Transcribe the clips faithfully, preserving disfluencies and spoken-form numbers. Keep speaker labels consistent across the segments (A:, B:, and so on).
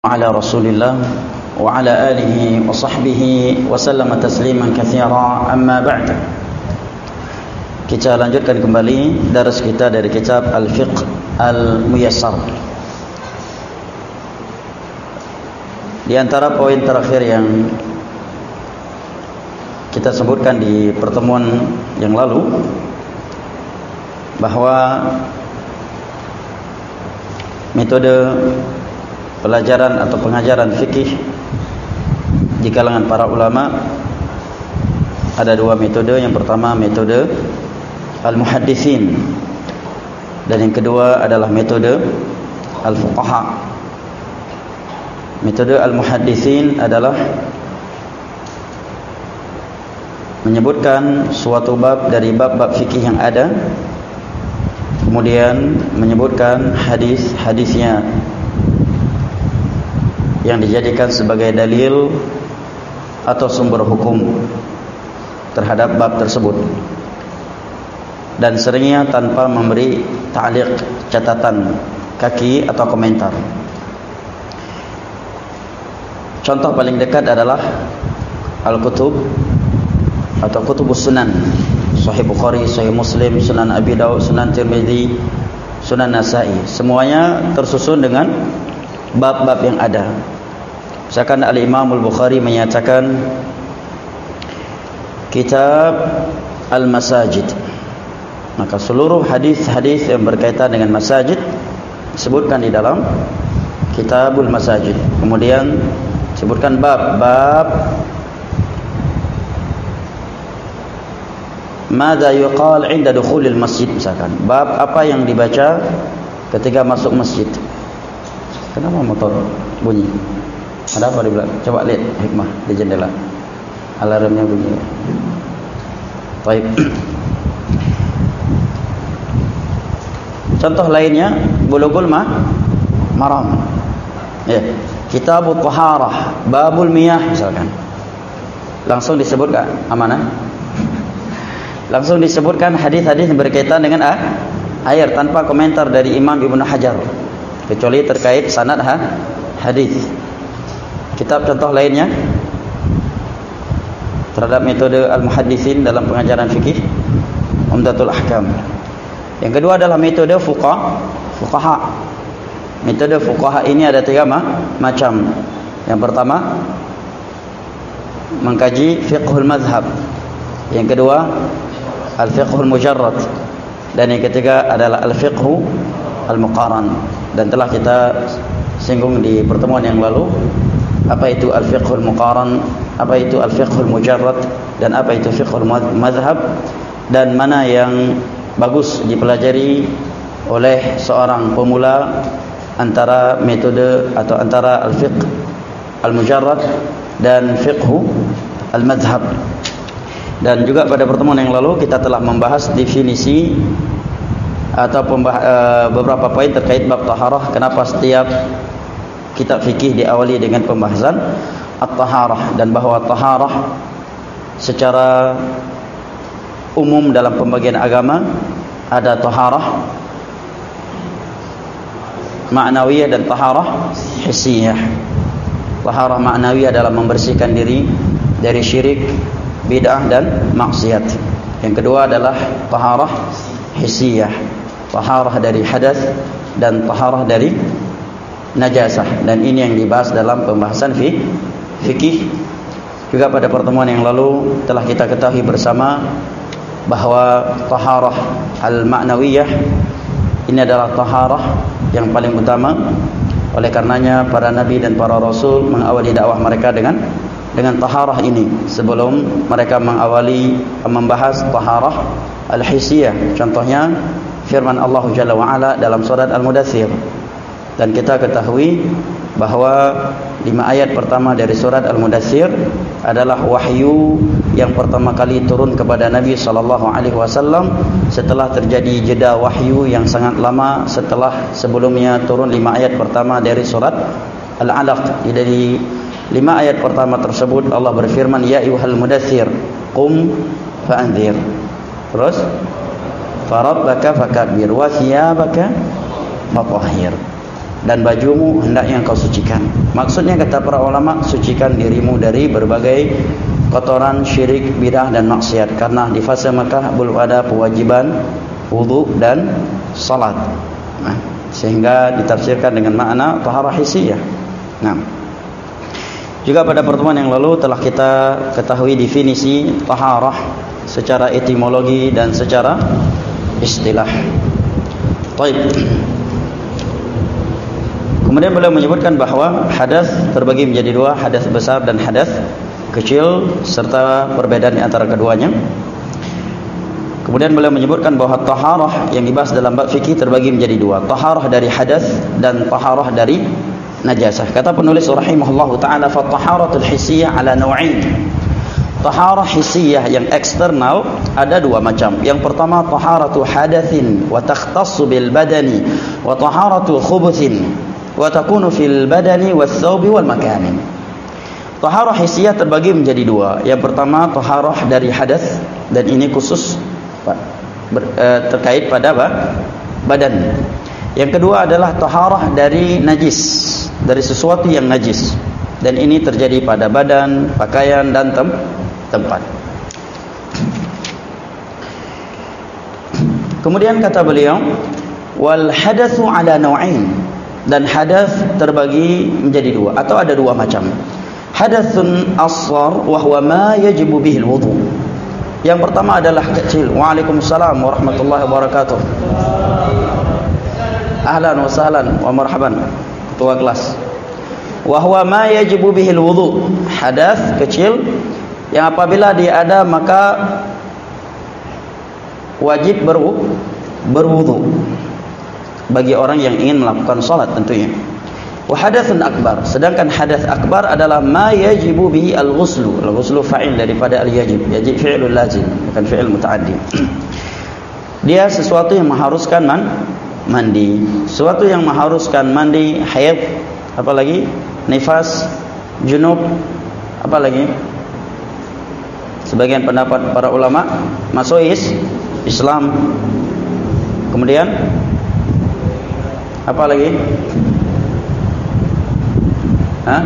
A: على رسول الله وعلى آله وصحبه وسلم تسليما كثيرا. أما بعد, kita lanjutkan kembali daras kita dari kitab Al-Fiqh Al-Muyassar. Di antara poin terakhir yang kita sebutkan di pertemuan yang lalu, bahwa metode pelajaran atau pengajaran fikih di kalangan para ulama ada dua metode. Yang pertama metode al-muhadditsin, dan yang kedua adalah metode al-fuqaha. Metode al-muhadditsin adalah menyebutkan suatu bab dari bab-bab fikih yang ada, kemudian menyebutkan hadis-hadisnya yang dijadikan sebagai dalil atau sumber hukum terhadap bab tersebut, dan seringnya tanpa memberi ta'liq, catatan kaki atau komentar. Contoh paling dekat adalah Al-Kutub atau Kutubus Sunan, Sahih Bukhari, Sahih Muslim, Sunan Abi Daud, Sunan Tirmidzi, Sunan Nasa'i. Semuanya tersusun dengan bab-bab yang ada. Misalkan Al-Imam Al-Bukhari menyatakan Kitab Al-Masajid, maka seluruh hadis-hadis yang berkaitan dengan masajid disebutkan di dalam Kitabul Masajid. Kemudian disebutkan bab-bab Mada yuqal inda dukhulil masjid, misalkan bab apa yang dibaca ketika masuk masjid. Kenapa motor bunyi? Ada apa di belakang? Coba lihat hikmah di jendela. Alarmnya bunyi. Baik. Contoh lainnya Bulughul Maram. Ya, Kitabut Taharah, Babul Miyah misalkan. Langsung disebutkan amanah. Langsung disebutkan hadis-hadis yang berkaitan dengan ah, air tanpa komentar dari Imam Ibnu Hajar, kecuali terkait sanad ha, hadis. Kitab contoh lainnya terhadap metode al-muhadditsin dalam pengajaran fikih, Umdatul Ahkam. Yang kedua adalah metode fuqaha. Fuqaha. Metode fuqaha ini ada tiga macam. Yang pertama, mengkaji fiqhul mazhab. Yang kedua, al-fiqhul mujarrad, dan yang ketiga adalah al-fiqhu al-muqaran. Dan telah kita singgung di pertemuan yang lalu apa itu al-fiqhul muqaran, apa itu al-fiqhul mujarrad, dan apa itu fiqhul mazhab, dan mana yang bagus dipelajari oleh seorang pemula antara metode atau antara al-fiqh al-mujarrad dan fiqhu al-mazhab. Dan juga pada pertemuan yang lalu kita telah membahas definisi atau beberapa poin terkait bab taharah. Kenapa setiap kitab fikih diawali dengan pembahasan at-taharah, dan bahwa taharah secara umum dalam pembagian agama ada taharah ma'nawiyah dan taharah hissiyah. Taharah ma'nawiyah adalah membersihkan diri dari syirik, bid'ah dan maksiat. Yang kedua adalah taharah hissiyah, taharah dari hadas dan taharah dari najasah, dan ini yang dibahas dalam pembahasan fi, fikih. Juga pada pertemuan yang lalu telah kita ketahui bersama bahwa taharah al-ma'nawiyah ini adalah taharah yang paling utama. Oleh karenanya para nabi dan para rasul mengawali dakwah mereka dengan dengan taharah ini sebelum mereka mengawali membahas taharah al-hissiyah. Contohnya firman Allah Jalla wa Ala dalam surat Al-Mudaththir. Dan kita ketahui bahwa lima ayat pertama dari surat Al-Mudaththir adalah wahyu yang pertama kali turun kepada Nabi sallallahu alaihi wasallam setelah terjadi jeda wahyu yang sangat lama setelah sebelumnya turun lima ayat pertama dari surat Al-Alaq. Dari lima ayat pertama tersebut Allah berfirman, ya ayyuhal mudaththir qum fa'anzir. Terus farabbaka fakabbir wa thiyabaka fatahhir. dan bajumu hendaknya engkau sucikan. Maksudnya kata para ulama, sucikan dirimu dari berbagai kotoran syirik, bidah dan maksiat, karena di fase Makkah belum ada kewajiban wudu dan salat. Nah, sehingga ditafsirkan dengan makna taharah hissiyah. Nah, juga pada pertemuan yang lalu telah kita ketahui definisi taharah secara etimologi dan secara istilah. Baik. Kemudian beliau menyebutkan bahawa hadas terbagi menjadi dua, hadas besar dan hadas kecil, serta perbedaan di antara keduanya. Kemudian beliau menyebutkan bahawa taharah yang dibahas dalam bab fikih terbagi menjadi dua, taharah dari hadas dan taharah dari najasah. Kata penulis rahimahullahu taala, fa taharatul hissiyah ala naw'ain. Taharah hissiyah yang eksternal ada dua macam. Yang pertama taharatu hadatsin wa takhtassu bil badani, wa taharatu khubutsin wa takunu fil badani was thawbi wal makani. Taharah hissiyah terbagi menjadi dua. Yang pertama taharah dari hadas, dan ini khusus ber, eh, terkait pada apa? Badan. Yang kedua adalah taharah dari najis, dari sesuatu yang najis, dan ini terjadi pada badan, pakaian dan tem tempat. Kemudian kata beliau, wal hadatsu ala naw'ain, dan hadas terbagi menjadi dua atau ada dua macam. Hadatsun asghar wa huwa ma yajibu bihi alwudu. Yang pertama adalah kecil. Waalaikumsalam warahmatullahi wabarakatuh. Ahlan wa sahlan wa marhaban ketua kelas. Wa huwa ma yajibu bihi alwudu. Hadas kecil yang apabila dia ada maka wajib berwu, berwudu bagi orang yang ingin melakukan salat tentunya. Wa hadatsun akbar, sedangkan hadas akbar adalah ma yajibu bihi al-ghuslu. Al-ghuslu fa'il daripada al-yajib, yajib fi'lul lazim, bukan fi'il mutaaddi. Dia sesuatu yang mengharuskan man, mandi, sesuatu yang mengharuskan mandi, haid, apa lagi? Nifas, junub, apa lagi? Sebagian pendapat para ulama masuk is Islam. Kemudian apa lagi? Hah?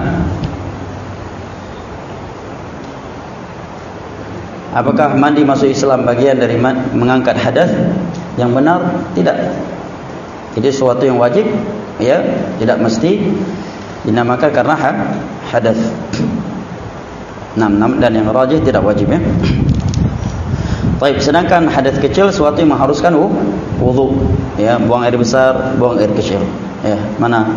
A: Apakah mandi masuk Islam bagian dari mengangkat hadas? Yang benar tidak. Jadi sesuatu yang wajib, ya, tidak mesti dinamakan karena hadas. Nam, nam, dan yang rajih tidak wajib, ya. Baik, sedangkan hadas kecil sesuatu yang mengharuskan wudu, ya, buang air besar, buang air kecil. Ya, mana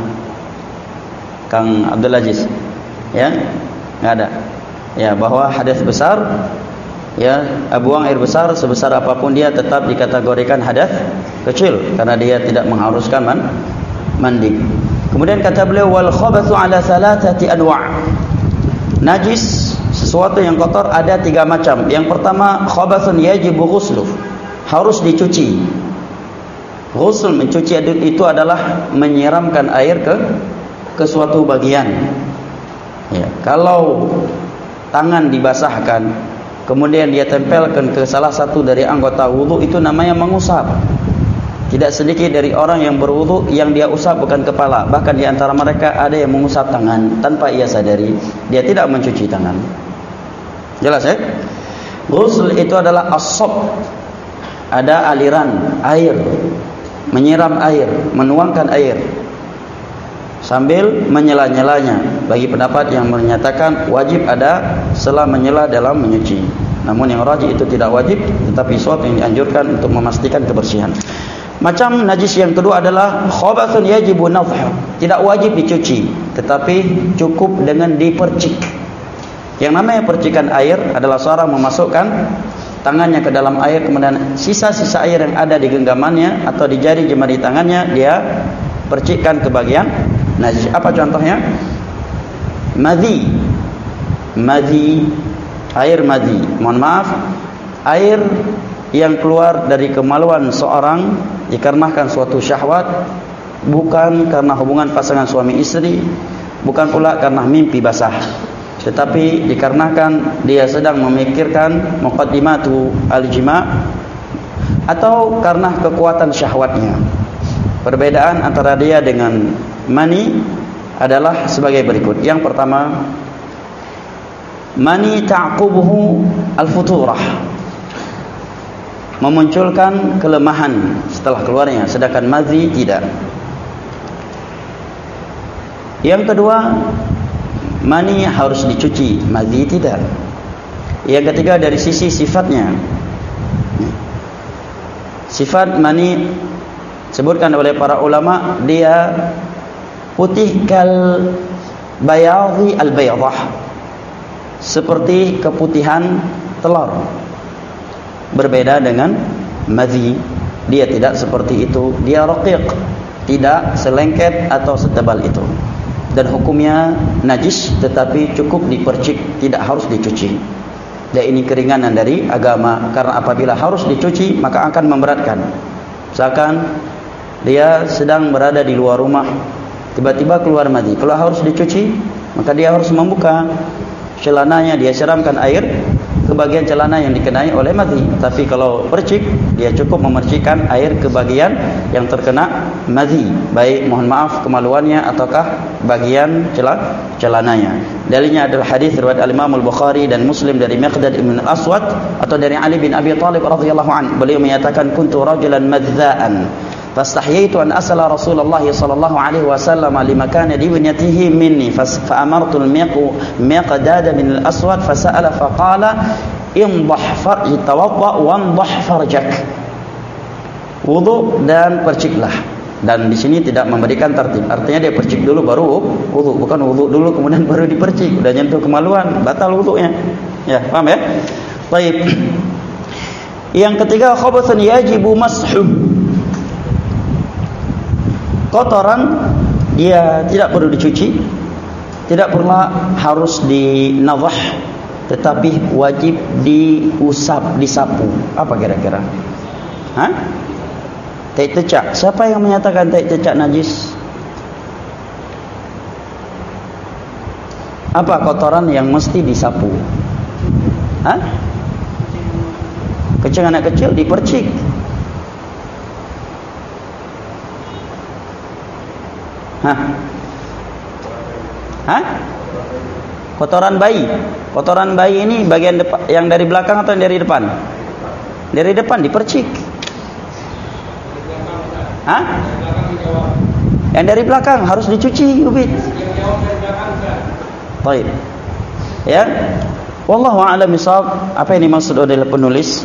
A: Kang Abdul Aziz? Ya, enggak ada. Ya, bahwa hadas besar, ya, buang air besar sebesar apapun dia tetap dikategorikan hadas kecil karena dia tidak mengharuskan man, mandi. Kemudian kata beliau, wal khabathu ala thalathati anwa'. Najis, sesuatu yang kotor ada tiga macam. Yang pertama khabathun yajibu ghusluh, harus dicuci. Ghusl, mencuci itu adalah menyiramkan air ke ke suatu bagian. Ya, kalau tangan dibasahkan kemudian dia tempelkan ke salah satu dari anggota wudu, itu namanya mengusap. Tidak sedikit dari orang yang berwudu yang dia usap bukan kepala, bahkan di antara mereka ada yang mengusap tangan tanpa ia sadari dia tidak mencuci tangan. Jelas, ya? Ghusl itu adalah as-sab, ada aliran air, menyiram air, menuangkan air sambil menyela-nyelanya. Bagi pendapat yang menyatakan wajib ada sela menyela dalam menyuci, namun yang rajih itu tidak wajib, tetapi sesuatu yang dianjurkan untuk memastikan kebersihan. Macam najis yang kedua adalah khabathun yajibu nadhhu, tidak wajib dicuci tetapi cukup dengan dipercik. Yang namanya percikan air adalah seorang memasukkan tangannya ke dalam air, kemudian sisa-sisa air yang ada di genggamannya atau di jari jemari tangannya dia percikkan ke bagian najis. Apa contohnya? Madhi, madhi, air madhi. Mohon maaf, air yang keluar dari kemaluan seorang dikarenakan suatu syahwat, bukan karena hubungan pasangan suami istri, bukan pula karena mimpi basah, tetapi dikarenakan dia sedang memikirkan muqaddimatu al-jima' atau karena kekuatan syahwatnya. Perbedaan antara dia dengan mani adalah sebagai berikut. Yang pertama, mani ta'qubuhu al-futurah, memunculkan kelemahan setelah keluarnya, sedangkan madhi tidak. Yang kedua, mani harus dicuci, madhi tidak. Yang ketiga, dari sisi sifatnya, sifat mani sebutkan oleh para ulama, dia putih kal bayadhi al baydah, seperti keputihan telur. Berbeda dengan madhi, dia tidak seperti itu, dia raqiq, tidak selengket atau setebal itu. Dan hukumnya najis, tetapi cukup dipercik, tidak harus dicuci. Dan ini keringanan dari agama, karena apabila harus dicuci maka akan memberatkan. Misalkan dia sedang berada di luar rumah, tiba-tiba keluar madhi, kalau harus dicuci maka dia harus membuka celananya, dia siramkan air ke bagian celana yang dikenai oleh madhi. Tapi kalau percik, dia cukup memercikkan air ke bagian yang terkena madhi, baik mohon maaf kemaluannya ataukah bagian celananya. Dalilnya adalah hadis riwayat Al-Imam Al-Bukhari dan Muslim dari Miqdad ibn Al-Aswad atau dari Ali bin Abi Thalib radhiyallahu anhu. Beliau menyatakan, kuntu rajulan madza'an fastahyaitu an asala Rasulullah sallallahu alaihi wasallam lima kana diwnyatihi minni fa'amartu al-miqdad min al-aswad fasa'ala faqala indah farj tawadda wandah farjak, wudu dan perciklah. Dan di sini tidak memberikan tertib, artinya dia percik dulu baru wudu, bukan wudu dulu kemudian baru dipercik. Udah nyentuh kemaluan, batal wudunya. Ya, paham ya? Baik. Yang ketiga, khabatsun yajibu mashu, kotoran dia tidak perlu dicuci, tidak pula harus dinadhah, tetapi wajib diusap, disapu. Apa kira-kira? Hah? Tai cecak. Siapa yang menyatakan tai cecak najis? Apa kotoran yang mesti disapu? Hah? Kencing anak kecil dipercik. Hah? Hah? Kotoran bayi. Kotoran bayi ini bagian depan, yang dari belakang atau yang dari depan? Dari depan dipercik. Hah? Yang dari belakang harus dicuci, ubit. Baik. Ya. Wallahu a'lam bishawab. Apa yang dimaksud oleh penulis?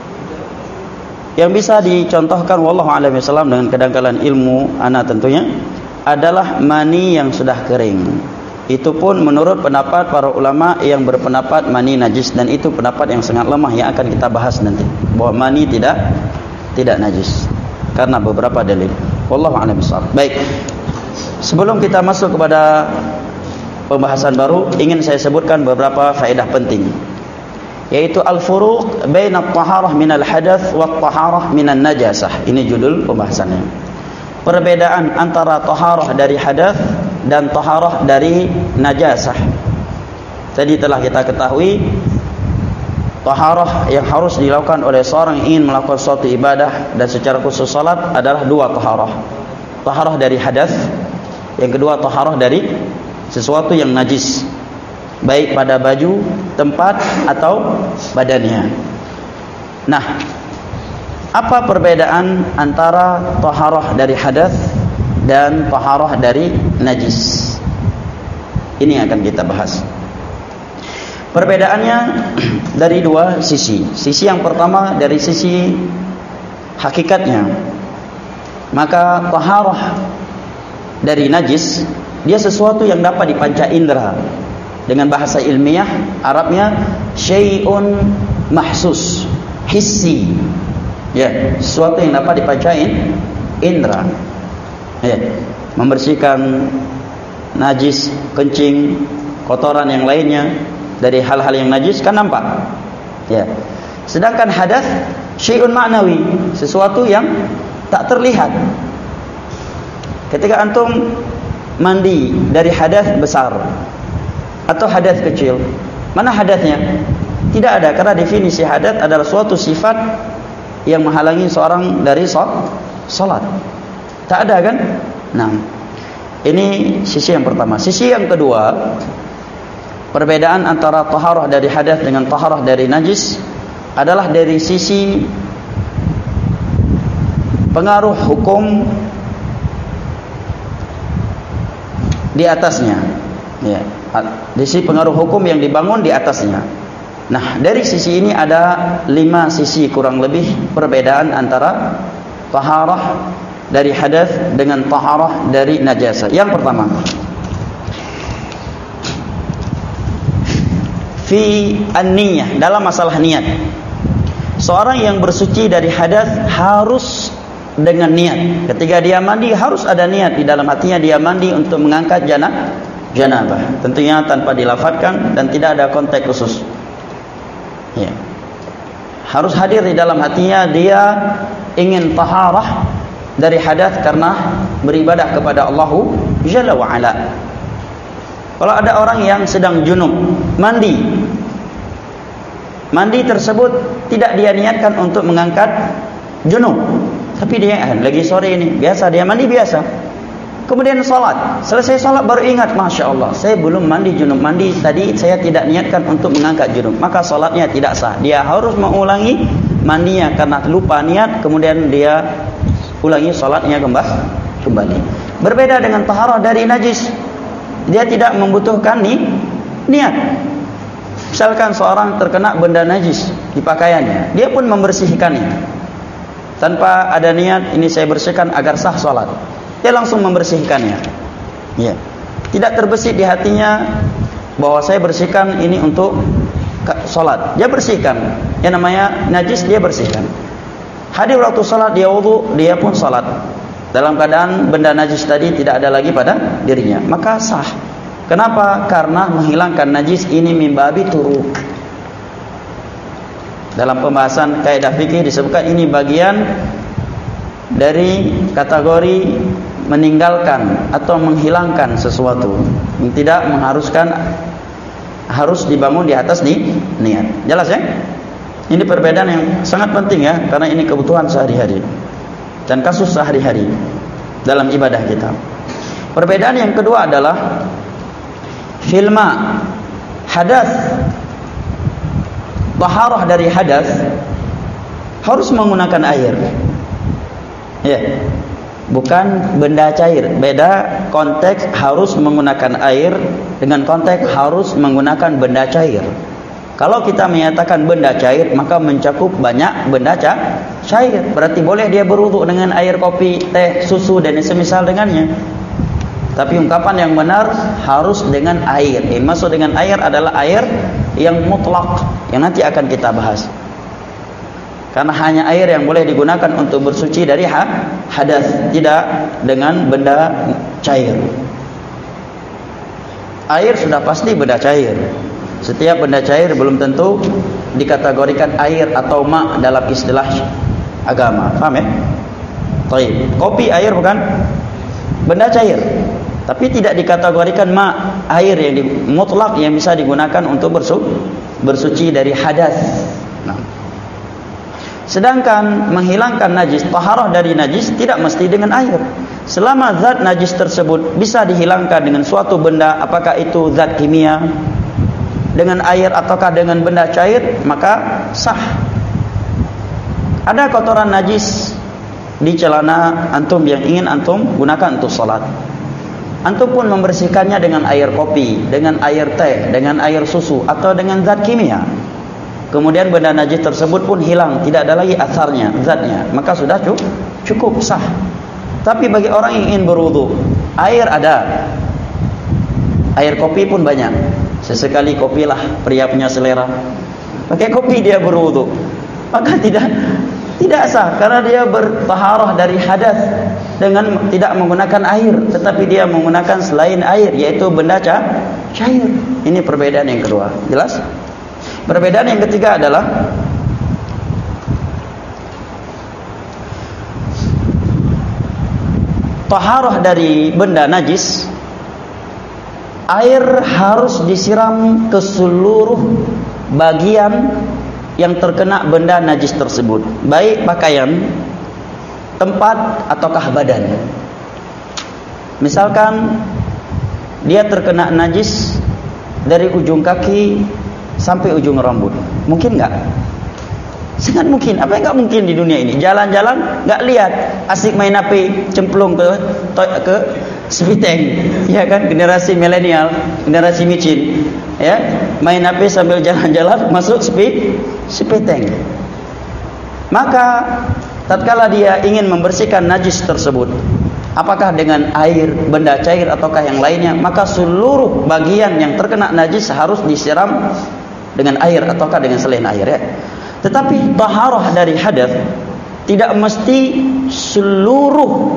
A: Yang bisa dicontohkan wallahu a'lam bishawab dengan kedangkalan ilmu ana tentunya adalah mani yang sudah kering. Itu pun menurut pendapat para ulama yang berpendapat mani najis, dan itu pendapat yang sangat lemah yang akan kita bahas nanti, bahwa mani tidak tidak najis karena beberapa dalil. Wallahu a'lam bishawab. Baik. Sebelum kita masuk kepada pembahasan baru, ingin saya sebutkan beberapa faedah penting, yaitu al-furuq baina at-taharah minal hadath wa at-taharah minan najasah. Ini judul pembahasannya. Perbedaan antara taharah dari hadath dan taharah dari najasah. Tadi telah kita ketahui taharah yang harus dilakukan oleh seorang yang ingin melakukan suatu ibadah dan secara khusus salat adalah dua taharah. Taharah dari hadath, yang kedua taharah dari sesuatu yang najis, baik pada baju, tempat atau badannya. Nah, apa perbedaan antara taharah dari hadath dan taharah dari najis? Ini akan kita bahas. Perbedaannya dari dua sisi. Sisi yang pertama dari sisi hakikatnya. Maka taharah dari najis, dia sesuatu yang dapat dipanca indera. Dengan bahasa ilmiah Arabnya syai'un mahsus, hissi. Ya, sesuatu yang dapat dipancain indera. Ya, membersihkan najis, kencing, kotoran yang lainnya dari hal-hal yang najis kan nampak. Ya. Sedangkan hadath syai'un ma'nawi, sesuatu yang tak terlihat. Ketika antum mandi dari hadath besar atau hadath kecil, mana hadathnya? Tidak ada, karena definisi hadath adalah suatu sifat yang menghalangi seorang dari salat. Tak ada kan? Nah, Ini sisi yang pertama. Sisi yang kedua, perbedaan antara taharah dari hadas dengan taharah dari najis adalah dari sisi pengaruh hukum di atasnya. Ya, di sisi pengaruh hukum yang dibangun di atasnya. Nah, dari sisi ini ada lima sisi kurang lebih perbedaan antara taharah dari hadas dengan taharah dari najasah. Yang pertama, fi an-niyah, dalam masalah niat. Seorang yang bersuci dari hadas harus dengan niat. Ketika dia mandi harus ada niat di dalam hatinya, dia mandi untuk mengangkat jana, janabah. Tentunya tanpa dilafadzkan dan tidak ada konteks khusus. Ya. Harus hadir di dalam hatinya dia ingin taharah dari hadas karena beribadah kepada Allah Jalla wa Ala. Kalau ada orang yang sedang junub, mandi, mandi tersebut tidak dia niatkan untuk mengangkat junub, tapi dia lagi sore ini biasa dia mandi biasa, kemudian sholat, selesai sholat baru ingat, masya Allah saya belum mandi junub, mandi tadi saya tidak niatkan untuk mengangkat junub, maka sholatnya tidak sah. Dia harus mengulangi mandinya karena lupa niat, kemudian dia ulangi sholatnya kembali. Berbeda dengan taharah dari najis, dia tidak membutuhkan ni, niat. Misalkan seorang terkena benda najis di pakaiannya, dia pun membersihkannya tanpa ada niat, ini saya bersihkan agar sah sholat, dia langsung membersihkannya. Ya. Tidak terbesit di hatinya bahwa saya bersihkan ini untuk sholat, dia bersihkan. Yang namanya najis dia bersihkan. Hadir waktu sholat dia wudu, dia pun sholat dalam keadaan benda najis tadi tidak ada lagi pada dirinya, maka sah. Kenapa? Karena menghilangkan najis ini mimbabi turuk. Dalam pembahasan kaidah fikih disebutkan ini bagian dari kategori meninggalkan atau menghilangkan sesuatu yang tidak mengharuskan harus dibangun di atas ni, niat. Jelas ya? Ini perbedaan yang sangat penting ya, karena ini kebutuhan sehari-hari dan kasus sehari-hari dalam ibadah kita. Perbedaan yang kedua adalah filma hadas. Taharah dari hadas harus menggunakan air. Ya. Bukan benda cair. Beda konteks harus menggunakan air dengan konteks harus menggunakan benda cair. Kalau kita menyatakan benda cair, maka mencakup banyak benda cair. Berarti boleh dia berwudu dengan air kopi, teh, susu dan semisal dengannya. Tapi ungkapan yang benar harus dengan air. Yang maksud dengan air adalah air yang mutlak, yang nanti akan kita bahas. Karena hanya air yang boleh digunakan untuk bersuci dari hadas, tidak dengan benda cair. Air sudah pasti benda cair. Setiap benda cair belum tentu dikategorikan air atau ma dalam istilah agama. Paham ya? Baik. Kopi air bukan? Benda cair. Tapi tidak dikategorikan ma air yang di, mutlak yang bisa digunakan untuk bersu, bersuci dari hadas. Nah. Sedangkan menghilangkan najis, taharah dari najis tidak mesti dengan air. Selama zat najis tersebut bisa dihilangkan dengan suatu benda, apakah itu zat kimia, dengan air ataukah dengan benda cair, maka sah. Ada kotoran najis di celana antum yang ingin antum gunakan untuk salat. Antum pun membersihkannya dengan air kopi, dengan air teh, dengan air susu atau dengan zat kimia. Kemudian benda najis tersebut pun hilang, tidak ada lagi asarnya, zatnya, maka sudah cukup sah. Tapi bagi orang yang ingin berwudu, air ada, air kopi pun banyak. Sesekali kopilah, pria punya selera, pakai kopi dia berwudu, maka tidak tidak sah karena dia bertaharah dari hadas dengan tidak menggunakan air, tetapi dia menggunakan selain air, yaitu benda cair. Ini perbedaan yang kedua. Jelas? Perbedaan yang ketiga adalah taharah dari benda najis. Air harus disiram ke seluruh bagian yang terkena benda najis tersebut, baik pakaian, tempat ataukah badan. Misalkan dia terkena najis dari ujung kaki sampai ujung rambut, mungkin nggak? Sangat mungkin. Apa yang nggak mungkin di dunia ini? Jalan-jalan nggak lihat, asik main H P, cemplung ke ke sepiteng, ya kan? Generasi milenial, generasi micin, ya, main H P sambil jalan-jalan masuk sepi sepiteng. Maka tatkala dia ingin membersihkan najis tersebut, apakah dengan air, benda cair ataukah yang lainnya, maka seluruh bagian yang terkena najis harus disiram dengan air ataukah dengan selain air, ya. Tetapi taharah dari hadath tidak mesti seluruh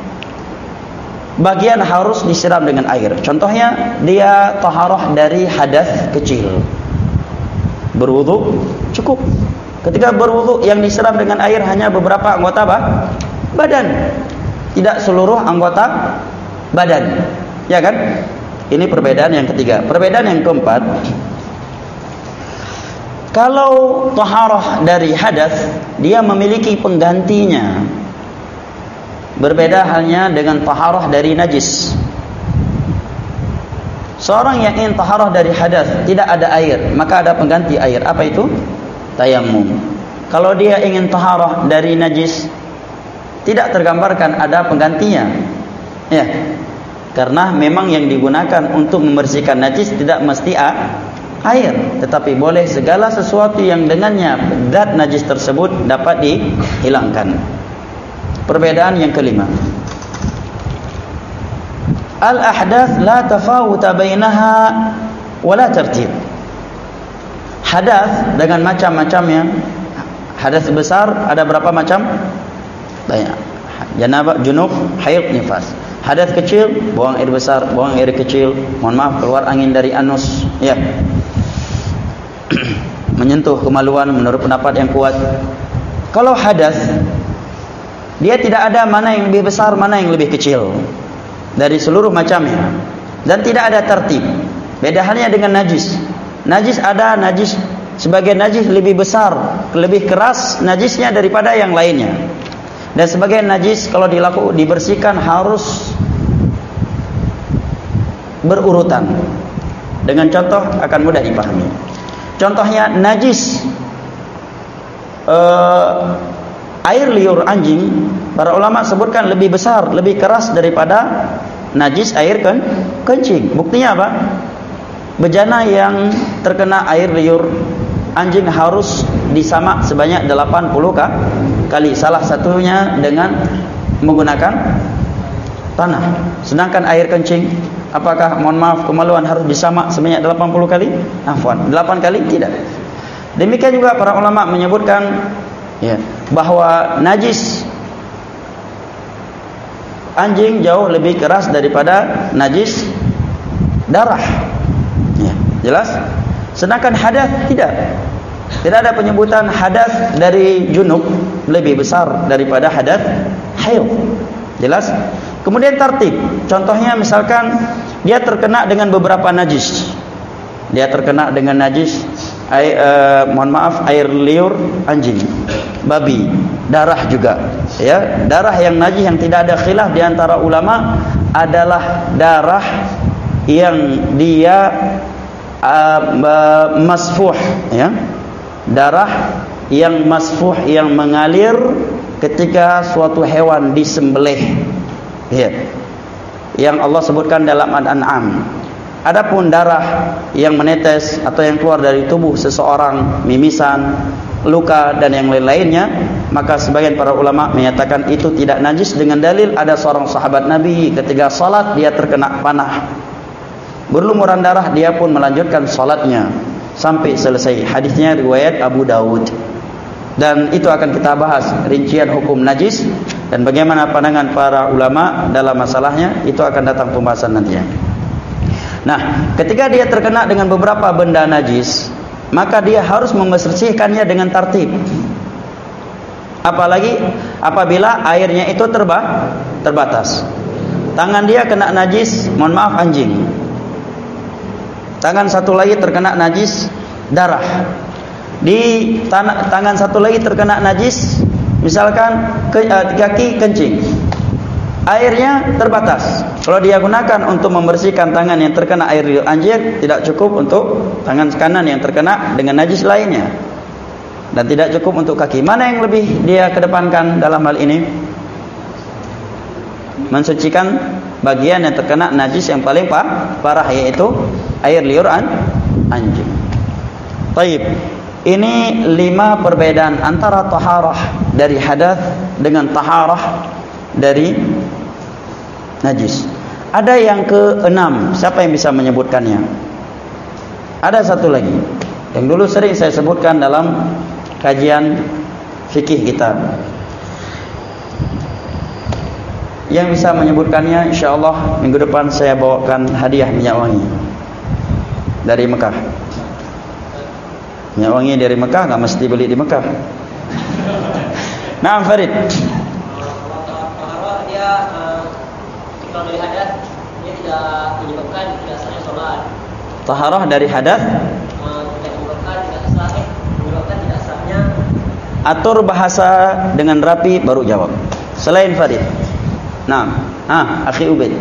A: bagian harus disiram dengan air. Contohnya dia taharah dari hadath kecil, berwudu cukup. Ketika berwudu yang disiram dengan air hanya beberapa anggota apa? Badan, tidak seluruh anggota badan, ya kan? Ini perbedaan yang ketiga. Perbedaan yang keempat, kalau taharah dari hadath dia memiliki penggantinya. Berbeda halnya dengan taharah dari najis. Seorang yang ingin taharah dari hadath tidak ada air, maka ada pengganti air. Apa itu? Tayammum. Kalau dia ingin taharah dari najis, tidak tergambarkan ada penggantinya, ya. Karena memang yang digunakan untuk membersihkan najis tidak mesti air, tetapi boleh segala sesuatu yang dengannya zat najis tersebut dapat dihilangkan. Perbedaan yang kelima, al-ahdath la tafawuta bainaha wa la tartib. Hadath dengan macam-macamnya. Hadath besar ada berapa macam? Banyak. Janabah, junub, haid, nifas. Hadath kecil, buang air besar, buang air kecil, mohon maaf, keluar angin dari anus, ya. Menyentuh kemaluan menurut pendapat yang kuat. Kalau hadath, dia tidak ada mana yang lebih besar, mana yang lebih kecil dari seluruh macamnya, dan tidak ada tertib. Beda halnya dengan najis. Najis ada najis, sebagian najis lebih besar, lebih keras najisnya daripada yang lainnya. Dan sebagian najis kalau dilakukan dibersihkan harus berurutan. Dengan contoh akan mudah dipahami. Contohnya najis uh, air liur anjing, para ulama sebutkan lebih besar, lebih keras daripada najis air ken kencing. Buktinya apa? Bejana yang terkena air liur anjing harus disamak sebanyak delapan puluh kali. Salah satunya dengan menggunakan tanah. Sedangkan air kencing, apakah mohon maaf kemaluan harus disamak sebanyak delapan puluh kali? Afwan, delapan kali tidak. Demikian juga para ulama menyebutkan, ya, bahwa najis anjing jauh lebih keras daripada najis darah. Ya, jelas? Sedangkan hadath tidak. Tidak ada penyebutan hadath dari junub lebih besar daripada hadath haid. Jelas? Kemudian tartib. Contohnya misalkan dia terkena dengan beberapa najis. Dia terkena dengan najis air, eh, mohon maaf air liur anjing, babi, darah juga, ya. Darah yang najis yang tidak ada khilaf di antara ulama adalah darah yang dia uh, masfuh, ya. Darah yang masfuh, yang mengalir ketika suatu hewan disembelih, ya. Yang Allah sebutkan dalam Al-An'am. Adapun darah yang menetes atau yang keluar dari tubuh seseorang, mimisan, luka dan yang lain-lainnya, maka sebagian para ulama menyatakan itu tidak najis dengan dalil ada seorang sahabat Nabi ketika salat dia terkena panah, berlumuran darah, dia pun melanjutkan salatnya sampai selesai. Hadisnya riwayat Abu Dawud. Dan itu akan kita bahas rincian hukum najis dan bagaimana pandangan para ulama dalam masalahnya, itu akan datang pembahasan nantinya. Nah, ketika dia terkena dengan beberapa benda najis, maka dia harus membersihkannya dengan tartib. Apalagi apabila airnya itu terba, terbatas. Tangan dia kena najis, mohon maaf anjing. Tangan satu lagi terkena najis darah. Di tanah, tangan satu lagi terkena najis, misalkan ke, uh, kaki kencing. airnya terbatas. Kalau dia gunakan untuk membersihkan tangan yang terkena air liur anjing, tidak cukup untuk tangan kanan yang terkena dengan najis lainnya, dan tidak cukup untuk kaki. Mana yang lebih dia kedepankan dalam hal ini? Mensucikan bagian yang terkena najis yang paling parah, yaitu air liur anjing. Taib. Ini lima perbedaan antara taharah dari hadas dengan taharah dari najis. Ada yang keenam, siapa yang bisa menyebutkannya? Ada satu lagi yang dulu sering saya sebutkan dalam kajian fikih kita. Yang bisa menyebutkannya, insyaallah minggu depan saya bawakan hadiah minyak wangi dari Mekah. Minyak wangi dari Mekah, nggak mesti beli di Mekah. Nah, Farid.
B: Taharah dia kalau dari hadas dia tidak menyebabkan tidak sahnya sholat.
A: Taharah dari hadas
B: tidak menyebabkan tidak sah, eh, menyebabkan tidak sahnya.
A: Atur bahasa dengan rapi baru jawab. Selain Farid. Nah, ah, akhi Ubaid.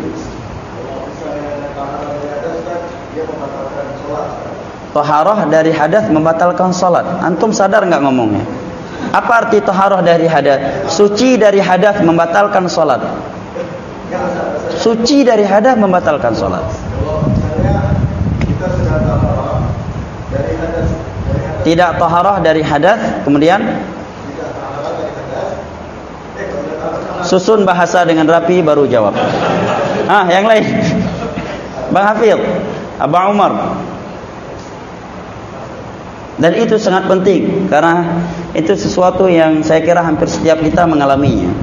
A: Taharah dari hadas membatalkan salat. Antum sadar enggak ngomongnya? Apa arti taharah dari hadas? Suci dari hadas membatalkan salat. Suci dari hadas membatalkan salat. Tidak taharah dari hadas, kemudian susun bahasa dengan rapi baru jawab. Ah, yang lain. Bang Hafid, Abang Umar. Dan itu sangat penting karena itu sesuatu yang saya kira hampir setiap kita mengalaminya.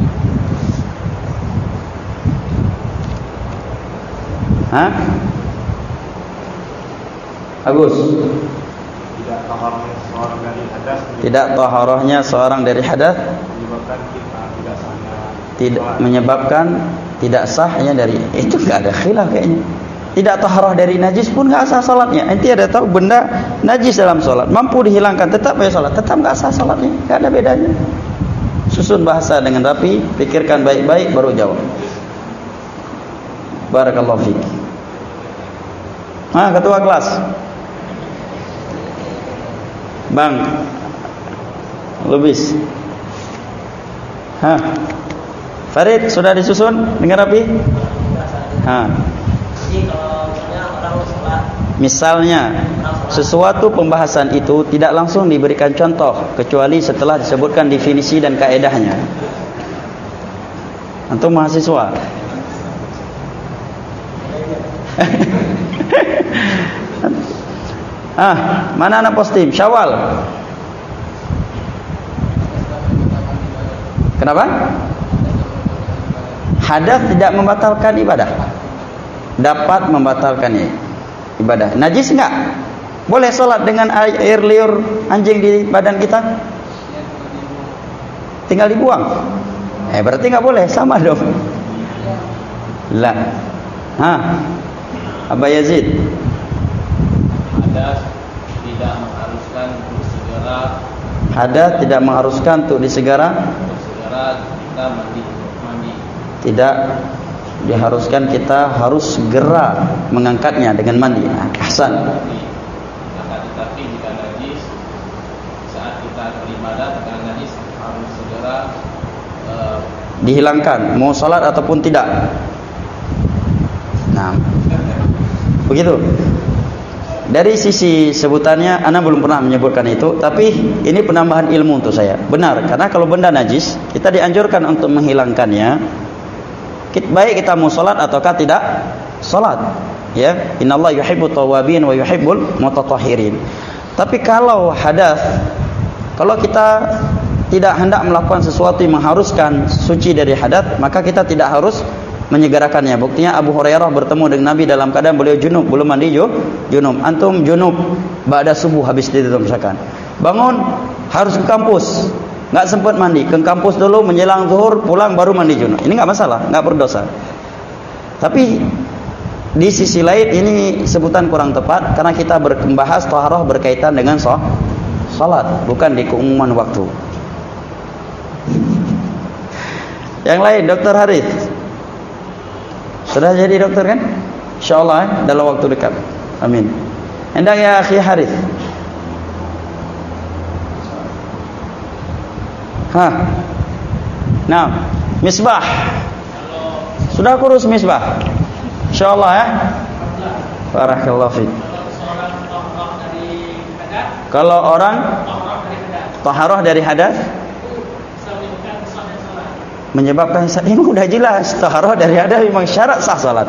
A: Hah? Agus.
C: Tidak taharahnya seorang dari hadas.
A: Tidak taharahnya seorang dari hadas
C: Menyebabkan kita tidak sahnya.
A: Tidak menyebabkan tidak sahnya dari itu, enggak ada khilaf kayaknya. Tidak taharah dari najis pun enggak sah salatnya. Ente ada tahu benda najis dalam salat mampu dihilangkan tetap ya salat, tetap enggak sah salatnya, enggak ada bedanya. Susun bahasa dengan rapi, pikirkan baik-baik baru jawab. Barakallahu fiik. Ah, ketua kelas. Bang Lubis. Hah. Farid sudah disusun dengan rapi? Hah.
B: Jadi kalau misalnya orang sholat,
A: Misalnya sesuatu pembahasan itu tidak langsung diberikan contoh kecuali setelah disebutkan definisi dan kaedahnya. Antum mahasiswa. Ah, mana anak postim? Syawal. Kenapa? Hadas tidak membatalkan ibadah. Dapat membatalkan ibadah. Najis enggak? Boleh sholat dengan air liur anjing di badan kita? Tinggal dibuang. Eh berarti enggak boleh, sama dong. Lah. Hah. Aba Yazid.
D: Hadas tidak mengharuskan untuk segera.
A: Hadas tidak mengharuskan untuk disegera.
D: Untuk segera kita mandi. Mandi.
A: Tidak diharuskan kita harus segera mengangkatnya dengan mandi. Ahsan.
D: Akan tetapi jika najis saat kita beribadah dengan najis harus segera uh,
A: dihilangkan, mau salat ataupun tidak. Nah, begitu. Dari sisi sebutannya, ana belum pernah menyebutkan itu, tapi ini penambahan ilmu untuk saya. Benar, karena kalau benda najis kita dianjurkan untuk menghilangkannya. Baik kita mau salat ataukah tidak salat, ya. Innallaha yuhibbut tawwabin wa yuhibbul mutatahhirin. Tapi kalau hadas, kalau kita tidak hendak melakukan sesuatu yang mengharuskan suci dari hadas, maka kita tidak harus menyegerakannya. Buktinya Abu Hurairah bertemu dengan Nabi dalam keadaan beliau junub, belum mandi junub. Antum junub ba'da subuh habis tidur misalkan. Bangun harus ke kampus. Enggak sempat mandi, ke kampus dulu menjelang zuhur, pulang baru mandi junub. Ini enggak masalah, enggak berdosa. Tapi di sisi lain ini sebutan kurang tepat karena kita membahas taharah berkaitan dengan salat, bukan di keumuman waktu. Yang lain, Doktor Haris. Sudah jadi dokter kan? InsyaAllah eh, dalam waktu dekat. Amin. Hendak ya akhi Harith. Hah. Nah, misbah. Sudah kurus misbah. InsyaAllah ya. Barakallahu fiik. Kalau orang taharah dari hadas menyebabkan ini udah jelas taharah dari hadas memang syarat sah salat.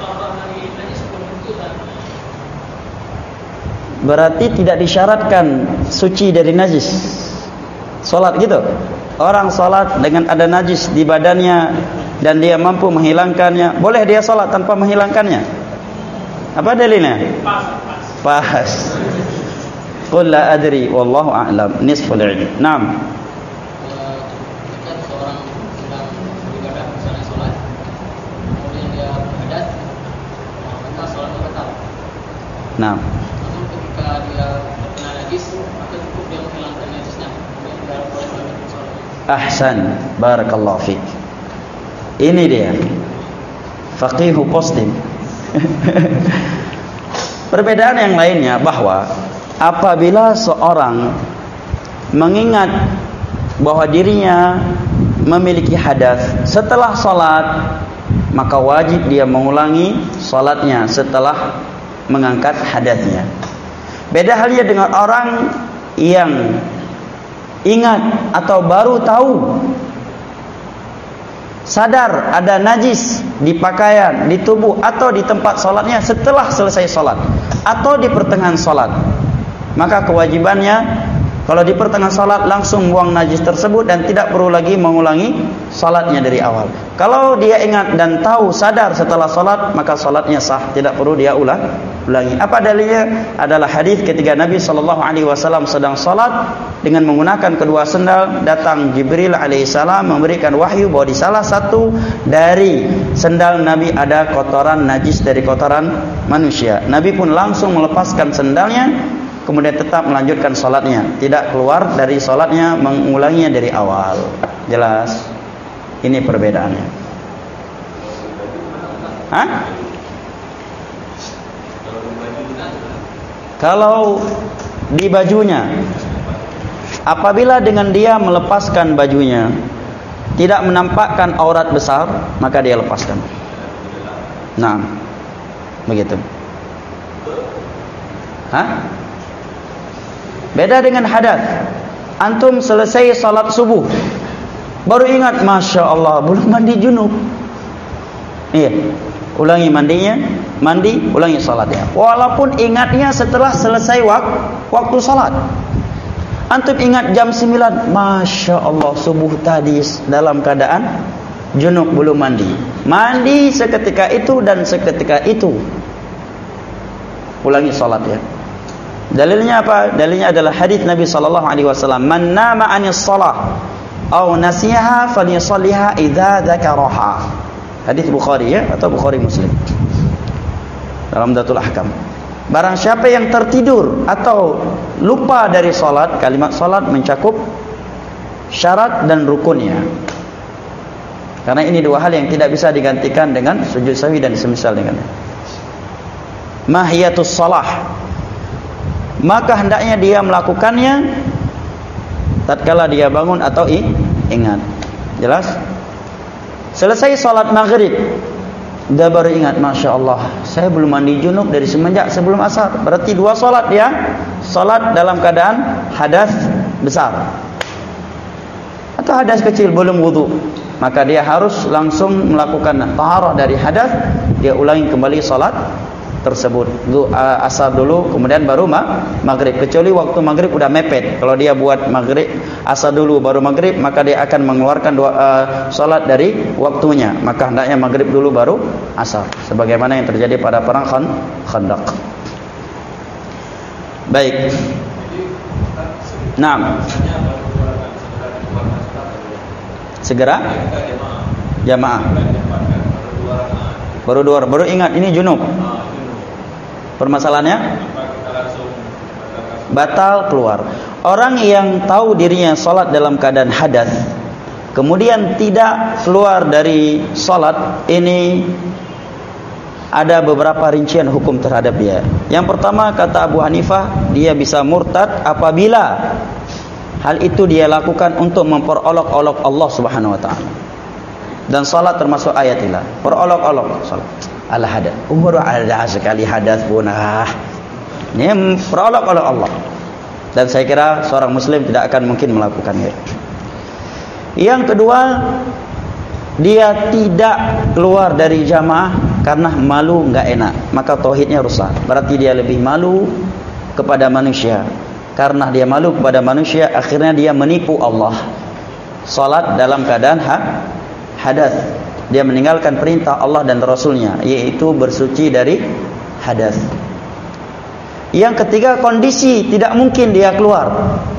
A: Berarti tidak disyaratkan suci dari najis salat gitu. Orang salat dengan ada najis di badannya dan dia mampu menghilangkannya, boleh dia salat tanpa menghilangkannya. Apa dalilnya? Pas. Pas. Qul la adri wallahu a'lam. Nisful ilm. Naam.
B: Jika seorang sedang beribadah misalnya salat, kemudian dia hadas, maka salatnya batal.
A: Naam.
B: Namun ketika dia terkena najis, maka cukup dia menghilangkan najisnya, kemudian dia boleh melanjutkan salatnya.
A: Ahsan, barakallahu fiik. Ini dia faqihu posting. Perbedaan yang lainnya bahwa apabila seorang mengingat bahwa dirinya memiliki hadas setelah salat, maka wajib dia mengulangi salatnya setelah mengangkat hadasnya. Beda halnya dengan orang yang ingat atau baru tahu, sadar ada najis di pakaian, di tubuh atau di tempat salatnya setelah selesai salat atau di pertengahan salat, maka kewajibannya kalau di pertengahan salat langsung buang najis tersebut dan tidak perlu lagi mengulangi salatnya dari awal. Kalau dia ingat dan tahu sadar setelah salat, maka salatnya sah, tidak perlu dia ulang ulangi. Apa dalilnya? Adalah hadis ketika Nabi sallallahu alaihi wasallam sedang salat dengan menggunakan kedua sendal, datang Jibril alaihissalam memberikan wahyu bahwa di salah satu dari sendal Nabi ada kotoran najis dari kotoran manusia. Nabi pun langsung melepaskan sendalnya, kemudian tetap melanjutkan salatnya, tidak keluar dari salatnya mengulanginya dari awal. Jelas? Ini perbedaannya. Hah? Kalau di bajunya, apabila dengan dia melepaskan bajunya tidak menampakkan aurat besar, maka dia lepaskan. Nah, begitu. Hah? Beda dengan hadas. Antum selesai salat subuh, baru ingat, Masya Allah, belum mandi junub. Iya, ulangi mandinya, mandi, ulangi salatnya. Walaupun ingatnya setelah selesai wak- waktu salat. Antum ingat jam sembilan, Masya Allah, subuh tadi dalam keadaan junub, belum mandi. Mandi seketika itu dan seketika itu. Ulangi salatnya. Dalilnya apa? Dalilnya adalah hadis Nabi sallallahu alaihi wasallam, "Man nama 'anis shalah aw nasiha falyusalliha idza dzakaraha." Hadis Bukhari ya, atau Bukhari Muslim. Dalam Umdatul Ahkam. Barang siapa yang tertidur atau lupa dari salat, kalimat salat mencakup syarat dan rukunnya. Karena ini dua hal yang tidak bisa digantikan dengan sujud sahwi dan semisal dengannya. Mahiyatus shalah, maka hendaknya dia melakukannya tatkala dia bangun atau ingat. Jelas? Selesai salat maghrib, dia baru ingat, Masya Allah, saya belum mandi junub dari semenjak sebelum asar. Berarti dua salat dia, salat dalam keadaan hadas besar atau hadas kecil, belum wudu. Maka dia harus langsung melakukan taharah dari hadas, dia ulangi kembali salat tersebut. Asar dulu, kemudian baru maghrib. Kecuali waktu maghrib udah mepet. Kalau dia buat maghrib, asar dulu baru maghrib, maka dia akan mengeluarkan dua, uh, salat dari waktunya. Maka hendaknya maghrib dulu baru asar. Sebagaimana yang terjadi pada perang Khandaq. Baik. Naam. Segera jamaah. Baru dua, baru ingat ini junub. Permasalahannya batal keluar. Orang yang tahu dirinya salat dalam keadaan hadas, kemudian tidak keluar dari salat, ini ada beberapa rincian hukum terhadap dia. Yang pertama, kata Abu Hanifah, dia bisa murtad apabila hal itu dia lakukan untuk memperolok-olok Allah Subhanahu wa taala. Dan salat termasuk ayatilah. Perolok-olok salat. Al hadas. Umur ada sekali hadas pun ah. Ini perolok-olok Allah. Dan saya kira seorang muslim tidak akan mungkin melakukannya. Yang kedua, dia tidak keluar dari jamaah karena malu, enggak enak, maka tauhidnya rusak. Berarti dia lebih malu kepada manusia. Karena dia malu kepada manusia, akhirnya dia menipu Allah. Salat dalam keadaan ha, hadas. Dia meninggalkan perintah Allah dan Rasulnya, yaitu bersuci dari hadas. Yang ketiga, kondisi tidak mungkin dia keluar,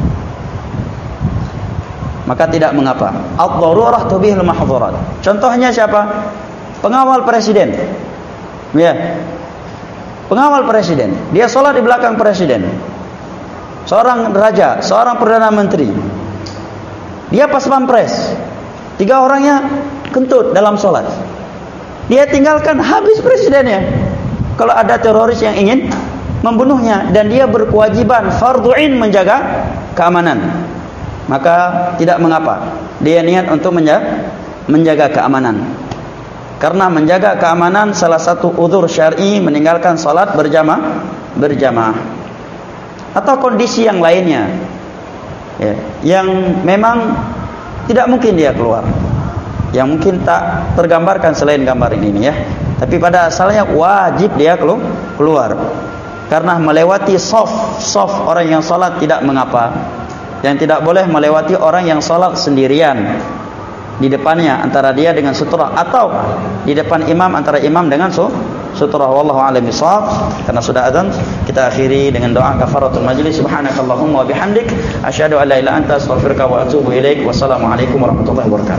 A: maka tidak mengapa. Ad-darurah tubihul mahdhurat. Contohnya siapa? Pengawal presiden. Ya. Pengawal presiden. Dia salat di belakang presiden. Seorang raja, seorang perdana menteri. Dia pas pampres. Tiga orangnya kentut dalam salat. Dia tinggalkan, habis presidennya. Kalau ada teroris yang ingin membunuhnya, dan dia berkewajiban fardhu'in menjaga keamanan, maka tidak mengapa dia niat untuk menjaga, menjaga keamanan. Karena menjaga keamanan salah satu uzur syar'i meninggalkan salat berjamaah berjamaah. Atau kondisi yang lainnya, ya, yang memang tidak mungkin dia keluar, yang mungkin tak tergambarkan selain gambar ini ya. Tapi pada asalnya wajib dia keluar. Karena melewati saf saf orang yang salat tidak mengapa. Yang tidak boleh melewati orang yang salat sendirian di depannya, antara dia dengan sutra, atau di depan imam antara imam dengan sutra. Wallahu a'lam bishawab. Karena sudah azan, kita akhiri dengan doa kafaratul majlis. Subhanakallahumma wa bihamdik, asyhadu an la ilaha illa anta, astaghfiruka wa atubu ilaik. Wassalamualaikum warahmatullahi wabarakatuh.